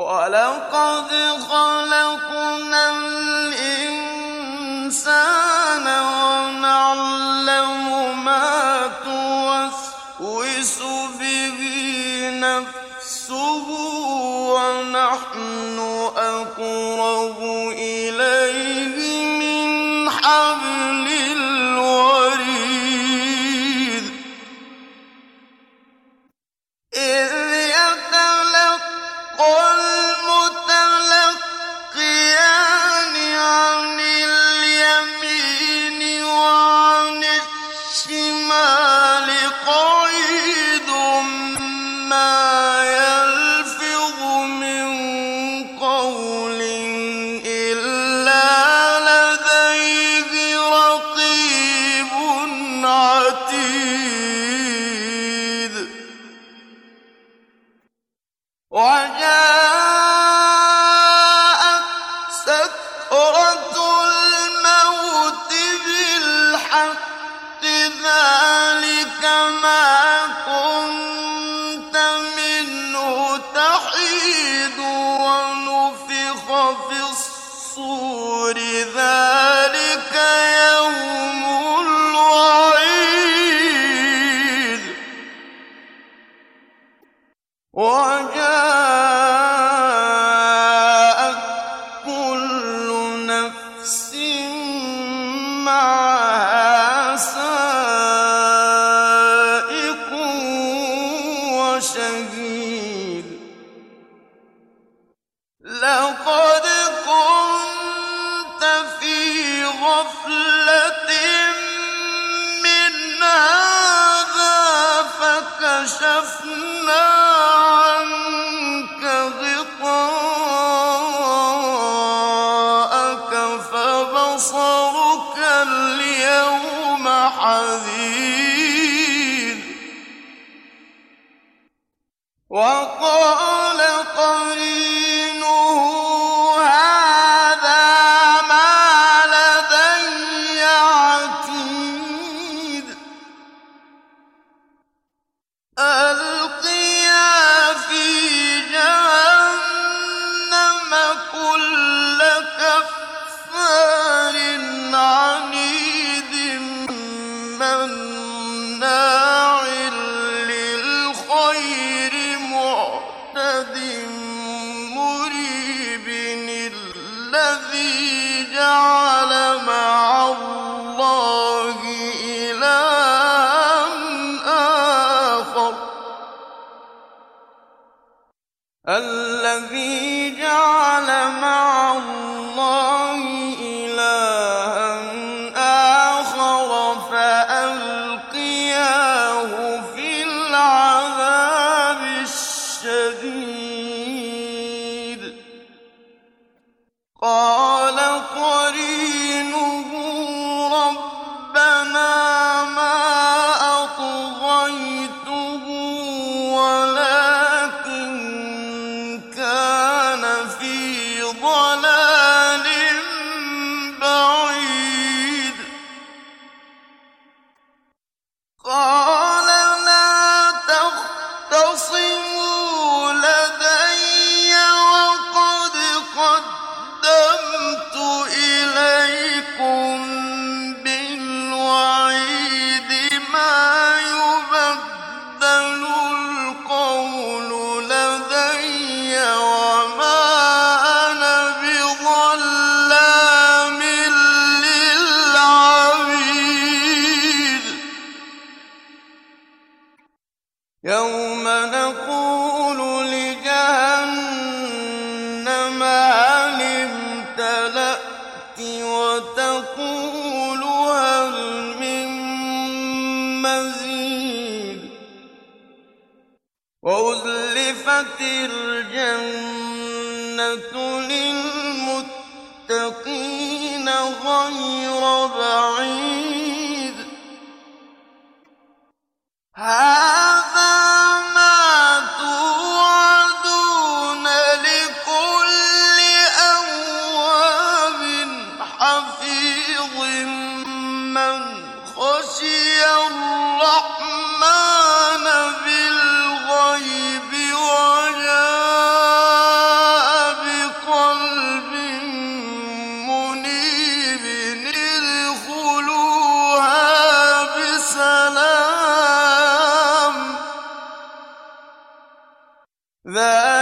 وَلَقَدْ خَلَقْنَا الْإِنسَانَ وَنَعْلَمُ مَا تُوَسْوِسُ بِهِ نَفْسُهُ وَنَحْنُ أَقْرَبُ إِلَيْهِ مِنْ حَبْلِ الْوَرِيدِ إِذْ يَتَلَقَّى الْمُتَلَقِّيَانِ عَنِ الْيَمِينِ وَعَنِ الشِّمَالِ قَعِيدٌ مَّا يَلْفِظُ مِن قَوْلٍ إِلَّا لَدَيْهِ رَقِيبٌ عَتِيدٌ وَجَاءَتْ سَكْرَةُ الْمَوْتِ بِالْحَقِّ ذَٰلِكَ مَا كُنتَ مِنْهُ تَحِيدُ وَنُفِخَ فِي الصُّورِ ذَٰلِكَ يَوْمُ الْوَعِيدِ وَجَاءَتْ كُلُّ نَفْسٍ مَّعَهَا سَائِقٌ وَشَهِيدٌ لَّقَدْ كُنتَ فِي غَفْلَةٍ مِّنْ هَٰذَا فَكَشَفْنَا عَنكَ غِطَاءَكَ فَبَصَرُكَ الْيَوْمَ حَدِيدٌ وَقَالَ قَرِينُهُ هَٰذَا مَا لَدَيَّ عَتِيدٌ أَلْقِيَا فِي جَهَنَّمَ كُلَّ كَفَّارٍ عَنِيدٍ مَّنَّاعٍ لِّلْخَيْرِ مُعْتَدٍ مُّرِيبٍ الَّذِي جَعَلَ مَعَ اللَّهِ إِلَٰهًا آخَرَ فَأَلْقِيَاهُ فِي الْعَذَابِ الشَّدِيدِ قَالَ قَرِينُهُ رَبَّنَا مَا أَطْغَيْتُهُ وَلَٰكِن كَانَ فِي ضَلَالٍ بَعِيدٍ قَالَ لَا تَخْتَصِمُوا لَدَيَّ وَقَدْ قَدَّمْتُ إِلَيْكُم بِالْوَعِيدِ مَا يُبَدَّلُ الْقَوْلُ لَدَيَّ وَمَا أَنَا بِظَلَّامٍ لِّلْعَبِيدِ يَوْمَ نَقُولُ لِجَهَنَّمَ هَلِ امْتَلَأْتِ وَتَقُولُ هَلْ مِن مَّزِيدٍ وَأُزْلِفَتِ الْجَنَّةُ لِلْمُتَّقِينَ غَيْرَ بَعِيدٍ هَٰذَا مَا تُوعَدُونَ لِكُلِّ أَوَّابٍ حَفِيظٍ مَّنْ خَشِيَ الرَّحْمَٰنَ بِالْغَيْبِ وَجَاءَ ذلك